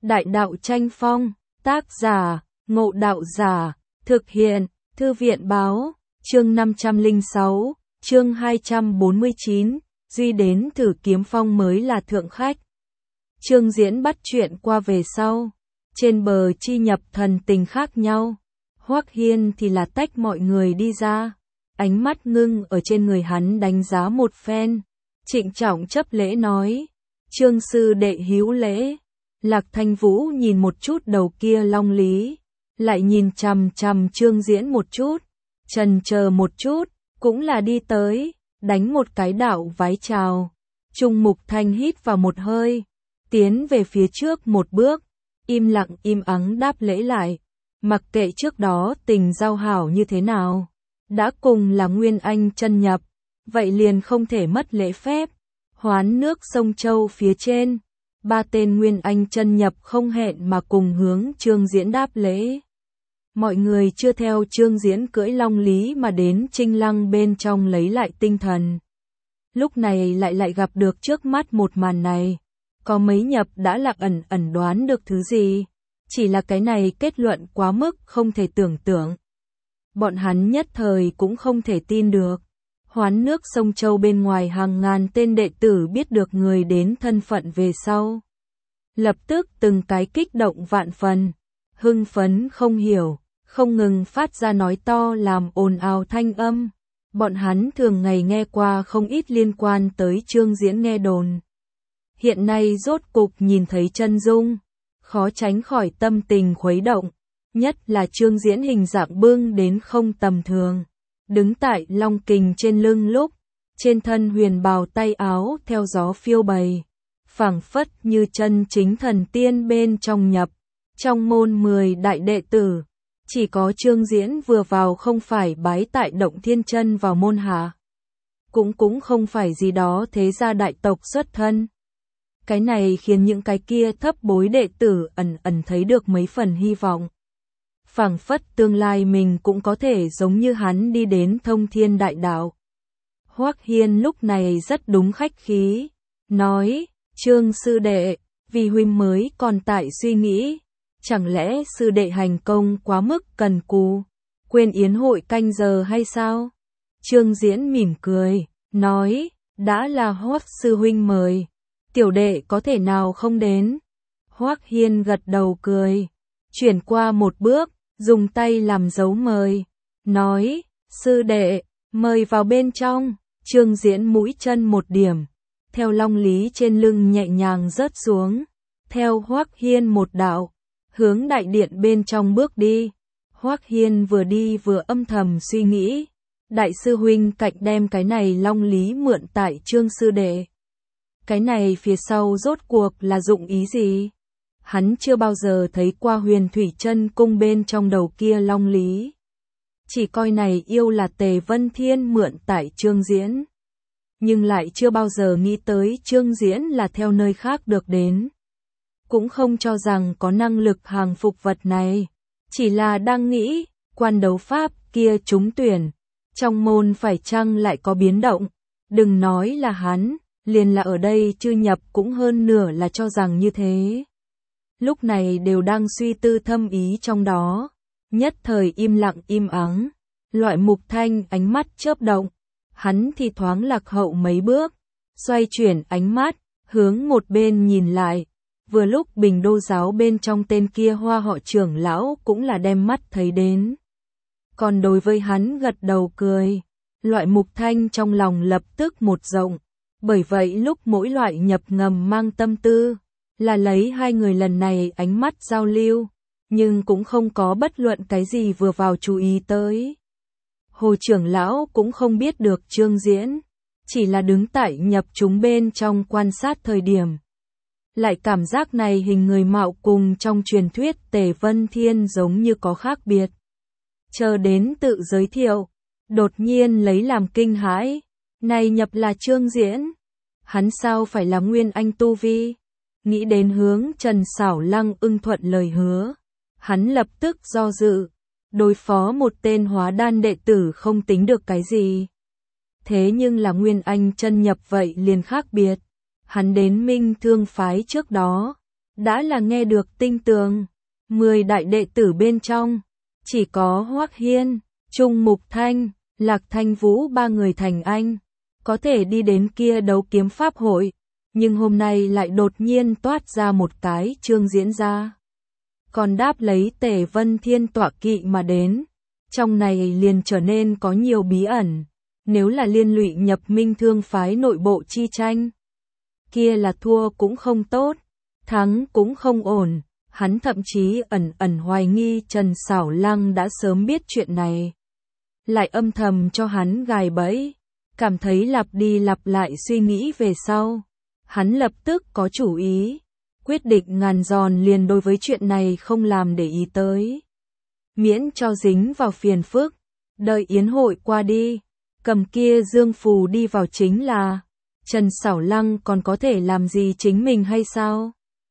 Đại đạo tranh phong, tác giả, Ngộ Đạo Giả, thực hiện, Thư viện báo, chương 506, chương 249, Duy đến thử kiếm phong mới là thượng khách. Chương Diễn bắt chuyện qua về sau, trên bờ chi nhập thần tình khác nhau. Hoắc Hiên thì là tách mọi người đi ra, ánh mắt ngưng ở trên người hắn đánh giá một phen, trịnh trọng chấp lễ nói, Trương sư đệ hữu lễ. Lạc Thanh Vũ nhìn một chút đầu kia Long Lý, lại nhìn chằm chằm Trương Diễn một chút, chần chờ một chút, cũng là đi tới, đánh một cái đạo vái chào. Trung Mục Thanh hít vào một hơi, tiến về phía trước một bước, im lặng im ắng đáp lễ lại, mặc kệ trước đó tình giao hảo như thế nào, đã cùng là Nguyên Anh chân nhập, vậy liền không thể mất lễ phép. Hoán nước sông Châu phía trên, ba tên Nguyên Anh chân nhập không hẹn mà cùng hướng Trương Diễn đáp lễ. Mọi người chưa theo Trương Diễn cưỡi Long Lý mà đến Trinh Lăng bên trong lấy lại tinh thần. Lúc này lại gặp được trước mắt một màn này, có mấy nhập đã lạc ẩn đoán được thứ gì, chỉ là cái này kết luận quá mức không thể tưởng tượng. Bọn hắn nhất thời cũng không thể tin được. Hoán nước sông Châu bên ngoài hàng ngàn tên đệ tử biết được người đến thân phận về sau. Lập tức từng cái kích động vạn phần, hưng phấn không hiểu, không ngừng phát ra nói to làm ồn ào thanh âm. Bọn hắn thường ngày nghe qua không ít liên quan tới Trương Diễn nghe đồn. Hiện nay rốt cục nhìn thấy chân dung, khó tránh khỏi tâm tình khuấy động, nhất là Trương Diễn hình dạng bưng đến không tầm thường. Đứng tại long kình trên lưng lúc, trên thân huyền bào tay áo theo gió phiêu bày, phảng phất như chân chính thần tiên bên trong nhập. Trong môn 10 đại đệ tử, chỉ có Trương Diễn vừa vào không phải bái tại Động Thiên Chân vào môn hạ, cũng không phải gì đó thế gia đại tộc xuất thân. Cái này khiến những cái kia thấp bối đệ tử ẩn thấy được mấy phần hy vọng. Phảng phất tương lai mình cũng có thể giống như hắn đi đến thông thiên đại đạo. Hoắc Hiên lúc này rất đúng khách khí, nói, Trương sư đệ, vì huynh mới còn tại suy nghĩ, chẳng lẽ sư đệ hành công quá mức cần cù, quên yến hội canh giờ hay sao? Trương Diễn mỉm cười, nói, đã là Hoắc sư huynh mời, tiểu đệ có thể nào không đến? Hoắc Hiên gật đầu cười, chuyển qua một bước, dùng tay làm dấu mời, nói, sư đệ, mời vào bên trong. Trương Diễn mũi chân một điểm, theo Long Lý trên lưng nhẹ nhàng rớt xuống, theo Hoắc Hiên một đạo, hướng đại điện bên trong bước đi. Hoắc Hiên vừa đi vừa âm thầm suy nghĩ, đại sư huynh cạnh đem cái này Long Lý mượn tại Trương sư đệ. Cái này phía sau rốt cuộc là dụng ý gì? Hắn chưa bao giờ thấy qua Huyền Thủy Chân cung bên trong đầu kia Long Lý. Chỉ coi này yêu là Tề Vân Thiên mượn tại Trương Diễn. Nhưng lại chưa bao giờ nghĩ tới Trương Diễn là theo nơi khác được đến. Cũng không cho rằng có năng lực hàng phục vật này. Chỉ là đang nghĩ, quan đấu pháp kia trúng tuyển. Trong môn phải chăng lại có biến động. Đừng nói là hắn, liền là ở đây chư nhập cũng hơn nửa là cho rằng như thế. Lúc này đều đang suy tư thâm ý trong đó, nhất thời im lặng im ắng. Loại Mục Thanh ánh mắt chớp động, hắn thì thoáng lạc hậu mấy bước, xoay chuyển ánh mắt, hướng một bên nhìn lại. Vừa lúc Bình Đô giáo bên trong tên kia Hoa họ trưởng lão cũng là đem mắt thấy đến. Còn đối với hắn gật đầu cười, loại Mục Thanh trong lòng lập tức một rộng. Bởi vậy lúc mỗi loại nhập ngầm mang tâm tư, là lấy hai người lần này ánh mắt giao lưu, nhưng cũng không có bất luận cái gì vừa vào chú ý tới. Hồ trưởng lão cũng không biết được Trương Diễn, chỉ là đứng tại nhập chúng bên trong quan sát thời điểm. Lại cảm giác này hình người mạo cùng trong truyền thuyết Tề Vân Thiên giống như có khác biệt. Chờ đến tự giới thiệu, đột nhiên lấy làm kinh hãi, này nhập là Trương Diễn, hắn sao phải là Nguyên Anh tu vi? Nghĩ đến hướng Trần Sảo Lăng ưng thuận lời hứa, hắn lập tức do dự, đối phó một tên hóa đan đệ tử không tính được cái gì. Thế nhưng là Nguyên Anh chân nhập vậy liền khác biệt, hắn đến Minh Thương phái trước đó, đã là nghe được tinh tường. 10 đại đệ tử bên trong, chỉ có Hoắc Hiên, Trung Mục Thanh, Lạc Thanh Vũ ba người thành anh, có thể đi đến kia đấu kiếm pháp hội, nhưng hôm nay lại đột nhiên toát ra một cái Trương Diễn ra. Còn đáp lấy Tề Vân Thiên tọa kỵ mà đến, trong này liền trở nên có nhiều bí ẩn, nếu là liên lụy nhập Minh Thương phái nội bộ chi tranh, kia là thua cũng không tốt, thắng cũng không ổn. Hắn thậm chí ẩn ẩn hoài nghi Trần Sảo Lăng đã sớm biết chuyện này, lại âm thầm cho hắn gài bẫy, cảm thấy lặp đi lặp lại suy nghĩ về sau. Hắn lập tức có chủ ý, quyết định ngàn giòn liền đối với chuyện này không làm để ý tới. Miễn cho dính vào phiền phức, đợi yến hội qua đi, cầm kia dương phù đi vào chính là, Trần Sảo Lăng còn có thể làm gì chính mình hay sao?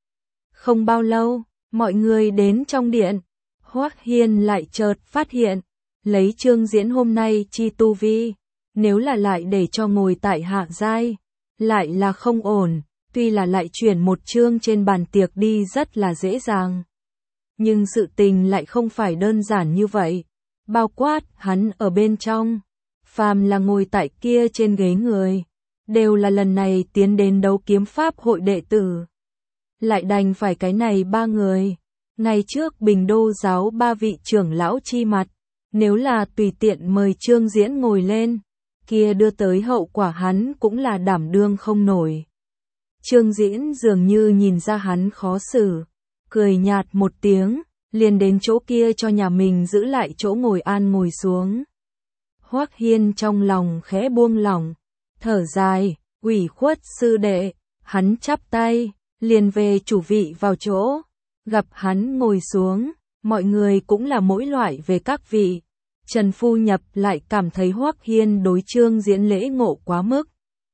Không bao lâu, mọi người đến trong điện, Hoắc Hiên lại chợt phát hiện, lấy Trương Diễn hôm nay chi tu vi, nếu là lại để cho ngồi tại hạ giai, lại là không ổn, tuy là lại chuyển một chương trên bàn tiệc đi rất là dễ dàng. Nhưng sự tình lại không phải đơn giản như vậy, bao quát hắn ở bên trong, phàm là ngồi tại kia trên ghế người, đều là lần này tiến đến đấu kiếm pháp hội đệ tử. Lại đành phải cái này ba người, ngày trước Bình Đô giáo ba vị trưởng lão chi mặt, nếu là tùy tiện mời Trương Diễn ngồi lên, kia đưa tới hậu quả hắn cũng là đảm đương không nổi. Trương Diễn dường như nhìn ra hắn khó xử, cười nhạt một tiếng, liền đến chỗ kia cho nhà mình giữ lại chỗ ngồi an ngồi xuống. Hoắc Hiên trong lòng khẽ buông lỏng, thở dài, ủy khuất sư đệ, hắn chắp tay, liền về chủ vị vào chỗ, gặp hắn ngồi xuống, mọi người cũng là mỗi loại về các vị. Trần Phu Nhập lại cảm thấy Hoắc Hiên đối Trương Diễn lễ ngộ quá mức.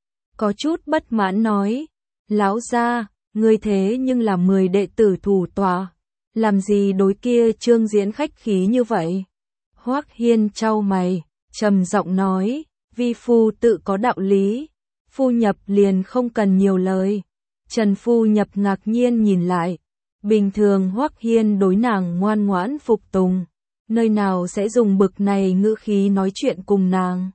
Có chút bất mãn nói, lão gia, ngươi thế nhưng là 10 đệ tử thủ tọa, làm gì đối kia Trương Diễn khách khí như vậy? Hoắc Hiên chau mày, trầm giọng nói, vi phu tự có đạo lý, Phu Nhập liền không cần nhiều lời. Trần Phu Nhập ngạc nhiên nhìn lại, bình thường Hoắc Hiên đối nàng ngoan ngoãn phục tùng, nơi nào sẽ dùng bực này ngữ khí nói chuyện cùng nàng.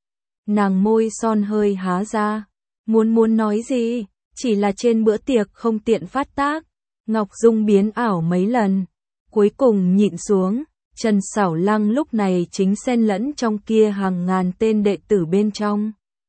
Nàng môi son hơi há ra, muốn nói gì, chỉ là trên bữa tiệc không tiện phát tác, Ngọc Dung biến ảo mấy lần, cuối cùng nhịn xuống. Trần Sảo Lăng lúc này chính xen lẫn trong kia hàng ngàn tên đệ tử bên trong.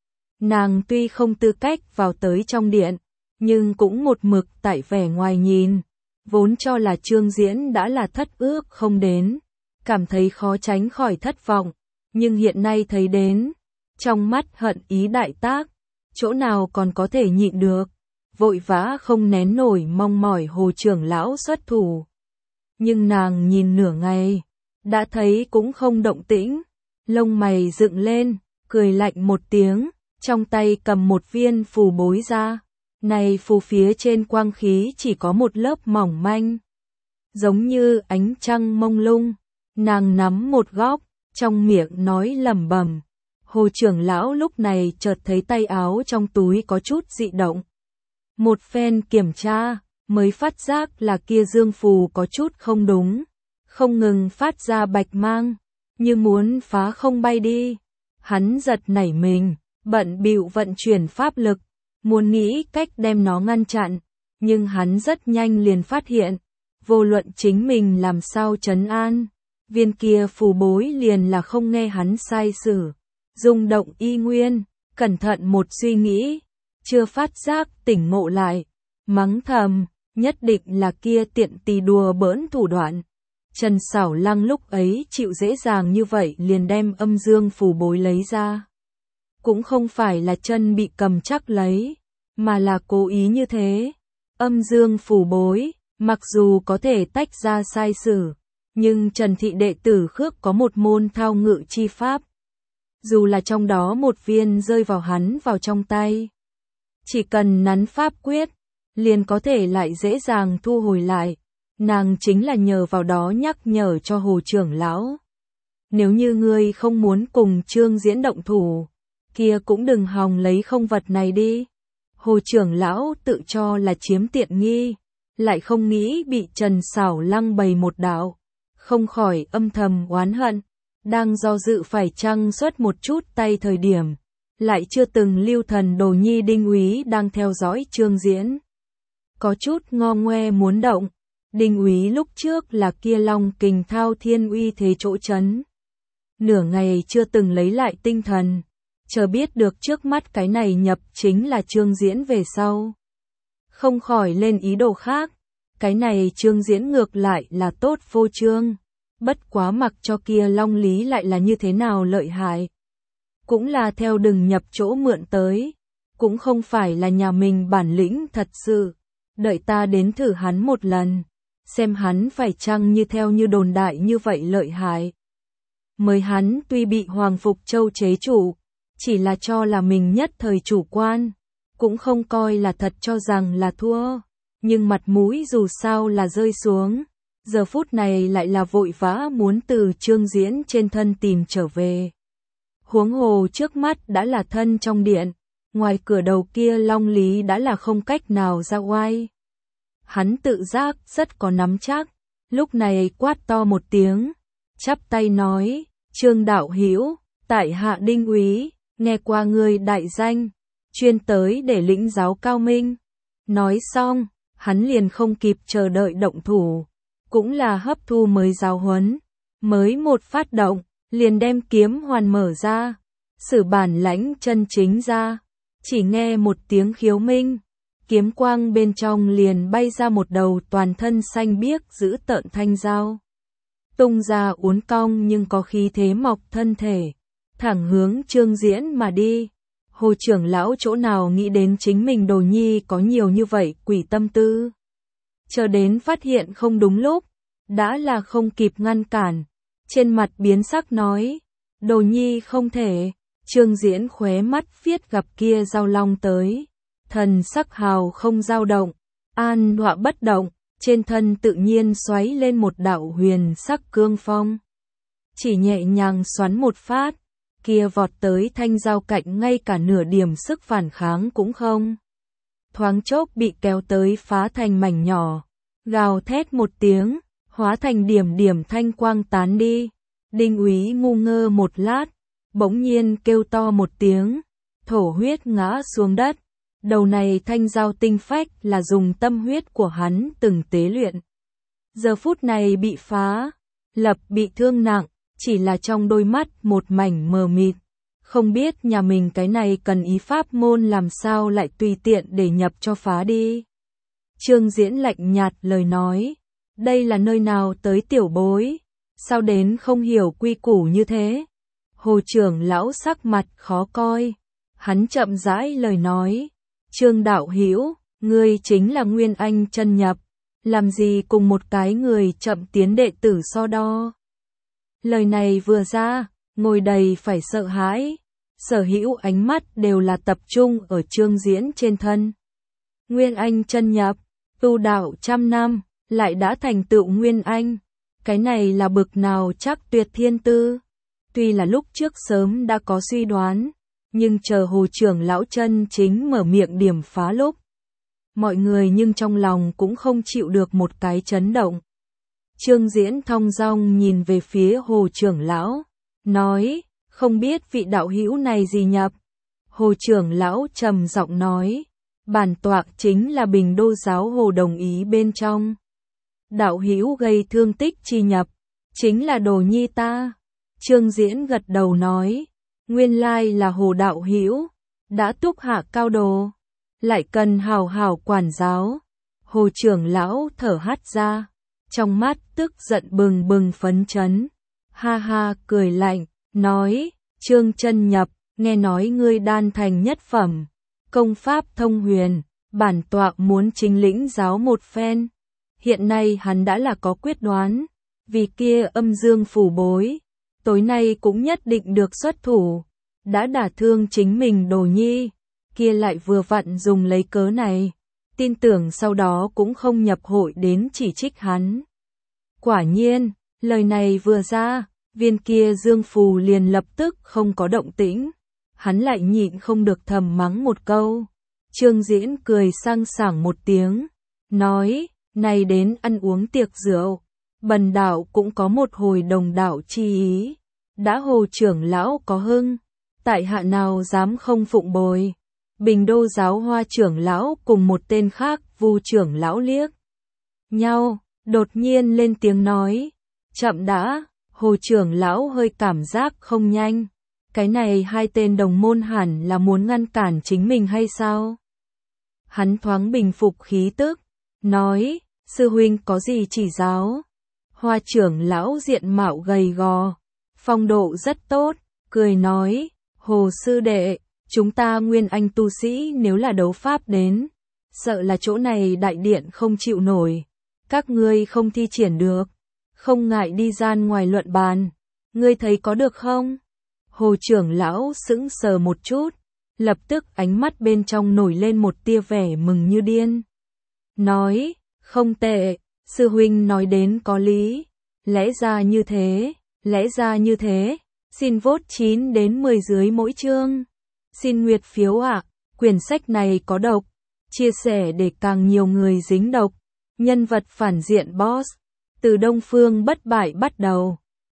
Nàng tuy không tư cách vào tới trong điện, nhưng cũng một mực tại vẻ ngoài nhìn, vốn cho là Trương Diễn đã là thất ước không đến, cảm thấy khó tránh khỏi thất vọng, nhưng hiện nay thấy đến, trong mắt hận ý đại tác, chỗ nào còn có thể nhịn được, vội vã không nén nổi mong mỏi Hồ trưởng lão xuất thủ. Nhưng nàng nhìn nửa ngày, đã thấy cũng không động tĩnh, lông mày dựng lên, cười lạnh một tiếng, trong tay cầm một viên phù bối ra. Này phù phía trên quang khí chỉ có một lớp mỏng manh, giống như ánh trăng mông lung. Nàng nắm một góc, trong miệng nói lẩm bẩm. Hồ trưởng lão lúc này chợt thấy tay áo trong túi có chút dị động. Một phen kiểm tra, mới phát giác là kia dương phù có chút không đúng, không ngừng phát ra bạch mang, như muốn phá không bay đi. Hắn giật nảy mình, bận bịu vận chuyển pháp lực, muốn nghĩ cách đem nó ngăn chặn, nhưng hắn rất nhanh liền phát hiện, vô luận chính mình làm sao trấn an, viên kia phù bối liền là không nghe hắn sai sử, rung động y nguyên, cẩn thận một suy nghĩ, chưa phát giác tỉnh ngộ lại, mắng thầm, nhất định là kia tiện tì đùa bỡn thủ đoạn. Trần Sảo Lăng lúc ấy chịu dễ dàng như vậy liền đem âm dương phù bối lấy ra. Cũng không phải là chân bị cầm chắc lấy, mà là cố ý như thế. Âm dương phù bối, mặc dù có thể tách ra sai sử, nhưng Trần thị đệ tử Khước có một môn thao ngự chi pháp. Dù là trong đó một viên rơi vào hắn vào trong tay, chỉ cần nắn pháp quyết, liền có thể lại dễ dàng thu hồi lại. Nàng chính là nhờ vào đó nhắc nhở cho Hồ trưởng lão. Nếu như ngươi không muốn cùng Trương Diễn động thủ, kia cũng đừng hòng lấy không vật này đi. Hồ trưởng lão tự cho là chiếm tiện nghi, lại không nghĩ bị Trần Sảo Lăng bày một đạo, không khỏi âm thầm oán hận, đang do dự phải chăng xuất một chút tay thời điểm, lại chưa từng lưu thần Đồ Nhi Đinh Úy đang theo dõi Trương Diễn. Có chút ngo ngoe muốn động, Đinh Úy lúc trước là kia Long Kình thao thiên uy thế chỗ chấn. Nửa ngày chưa từng lấy lại tinh thần, chờ biết được trước mắt cái này nhập chính là Trương Diễn về sau. Không khỏi lên ý đồ khác, cái này Trương Diễn ngược lại là tốt vô trương, bất quá mặc cho kia Long Lý lại là như thế nào lợi hại. Cũng là theo đừng nhập chỗ mượn tới, cũng không phải là nhà mình bản lĩnh thật sự, đợi ta đến thử hắn một lần, xem hắn phải chăng như theo như đồn đại như vậy lợi hại. Mới hắn tuy bị Hoàng Phục Châu chế chủ, chỉ là cho là mình nhất thời chủ quan, cũng không coi là thật cho rằng là thua, nhưng mặt mũi dù sao là rơi xuống, giờ phút này lại là vội vã muốn từ Trương Diễn trên thân tìm trở về. Huống hồ trước mắt đã là thân trong điện, ngoài cửa đầu kia Long Lý đã là không cách nào ra oai. Hắn tự giác rất có nắm chắc, lúc này quát to một tiếng, chắp tay nói, Trương đạo hữu, tại hạ Đinh Úy, nghe qua người đại danh, chuyên tới để lĩnh giáo cao minh. Nói xong, hắn liền không kịp chờ đợi động thủ, cũng là hấp thu mới giáo huấn, mới một phát động, liền đem kiếm hoàn mở ra, sử bản lãnh chân chính ra, chỉ nghe một tiếng khiếu minh, kiếm quang bên trong liền bay ra một đầu toàn thân xanh biếc giữ tợn thanh dao. Tung ra uốn cong nhưng có khí thế mọc thân thể, thẳng hướng Trương Diễn mà đi. Hồ trưởng lão chỗ nào nghĩ đến chính mình Đồ Nhi có nhiều như vậy quỷ tâm tư. Chờ đến phát hiện không đúng lúc, đã là không kịp ngăn cản, trên mặt biến sắc nói, Đồ Nhi không thể. Trương Diễn khóe mắt viết gặp kia dao long tới, thần sắc hào không dao động, an đọa bất động, trên thân tự nhiên xoáy lên một đạo huyền sắc cương phong. Chỉ nhẹ nhàng xoắn một phát, kia vọt tới thanh dao cạnh ngay cả nửa điểm sức phản kháng cũng không. Thoáng chốc bị kéo tới phá thành mảnh nhỏ, gào thét một tiếng, hóa thành điểm điểm thanh quang tán đi. Đinh Úy ngu ngơ một lát, bỗng nhiên kêu to một tiếng, thổ huyết ngã xuống đất. Đầu này thanh dao tinh phách là dùng tâm huyết của hắn từng tế luyện. Giờ phút này bị phá, lập bị thương nặng, chỉ là trong đôi mắt một mảnh mờ mịt. Không biết nhà mình cái này cần ý pháp môn làm sao lại tùy tiện để nhập cho phá đi. Trương Diễn lạnh nhạt lời nói, đây là nơi nào tới tiểu bối, sao đến không hiểu quy củ như thế. Hồ trưởng lão sắc mặt khó coi, hắn chậm rãi lời nói, Trương đạo hữu, ngươi chính là Nguyên Anh chân nhập, làm gì cùng một cái người chậm tiến đệ tử so đo. Lời này vừa ra, ngồi đầy phải sợ hãi, sở hữu ánh mắt đều là tập trung ở Trương Diễn trên thân. Nguyên Anh chân nhập, tu đạo trăm năm, lại đã thành tựu Nguyên Anh, cái này là bực nào chắc tuyệt thiên tư. Tuy là lúc trước sớm đã có suy đoán, nhưng chờ Hồ trưởng lão chân chính mở miệng điểm phá lúc, mọi người nhưng trong lòng cũng không chịu được một cái chấn động. Trương Diễn thong dong nhìn về phía Hồ trưởng lão, nói, không biết vị đạo hữu này gì nhập. Hồ trưởng lão trầm giọng nói, bản tọa chính là Bình Đô giáo Hồ đồng ý bên trong. Đạo hữu gây thương tích chi nhập, chính là Đồ Nhi ta. Trương Diễn gật đầu nói, nguyên lai là Hồ đạo hữu, đã túc hạ cao đồ, lại cần hào hào quản giáo. Hồ trưởng lão thở hắt ra, trong mắt tức giận bừng bừng phấn chấn, ha ha cười lạnh, nói, Trương chân nhập, nghe nói ngươi đan thành nhất phẩm, công pháp thông huyền, bản tọa muốn chính lĩnh giáo một phen. Hiện nay hắn đã là có quyết đoán, vì kia âm dương phủ bối, tối nay cũng nhất định được xuất thủ, đã đả thương chính mình Đồ Nhi, kia lại vừa vặn dùng lấy cớ này, tin tưởng sau đó cũng không nhập hội đến chỉ trích hắn. Quả nhiên, lời này vừa ra, viên kia dương phù liền lập tức không có động tĩnh, hắn lại nhịn không được thầm mắng một câu. Trương Diễn cười sang sảng một tiếng, nói, này đến ăn uống tiệc rượu, bần đạo cũng có một hồi đồng đạo chi ý, đã Hồ trưởng lão có hưng, tại hạ nào dám không phụng bồi. Bình Đô giáo Hoa trưởng lão cùng một tên khác Vu trưởng lão liếc nhau, đột nhiên lên tiếng nói, chậm đã. Hồ trưởng lão hơi cảm giác không nhanh, cái này hai tên đồng môn hẳn là muốn ngăn cản chính mình hay sao? Hắn thoáng bình phục khí tức, nói, sư huynh có gì chỉ giáo? Hoa trưởng lão diện mạo gầy gò, phong độ rất tốt, cười nói, Hồ sư đệ, chúng ta nguyên anh tu sĩ nếu là đấu pháp đến, sợ là chỗ này đại điện không chịu nổi, các ngươi không thi triển được, không ngại đi gian ngoài luận bàn, ngươi thấy có được không? Hồ trưởng lão sững sờ một chút, lập tức ánh mắt bên trong nổi lên một tia vẻ mừng như điên. Nói, không tệ, sư huynh nói đến có lý, lẽ ra như thế, xin vote 9 đến 10 dưới mỗi chương. Xin nguyệt phiếu ạ, quyển sách này có độc, chia sẻ để càng nhiều người dính độc. Nhân vật phản diện boss, từ Đông Phương bất bại bắt đầu.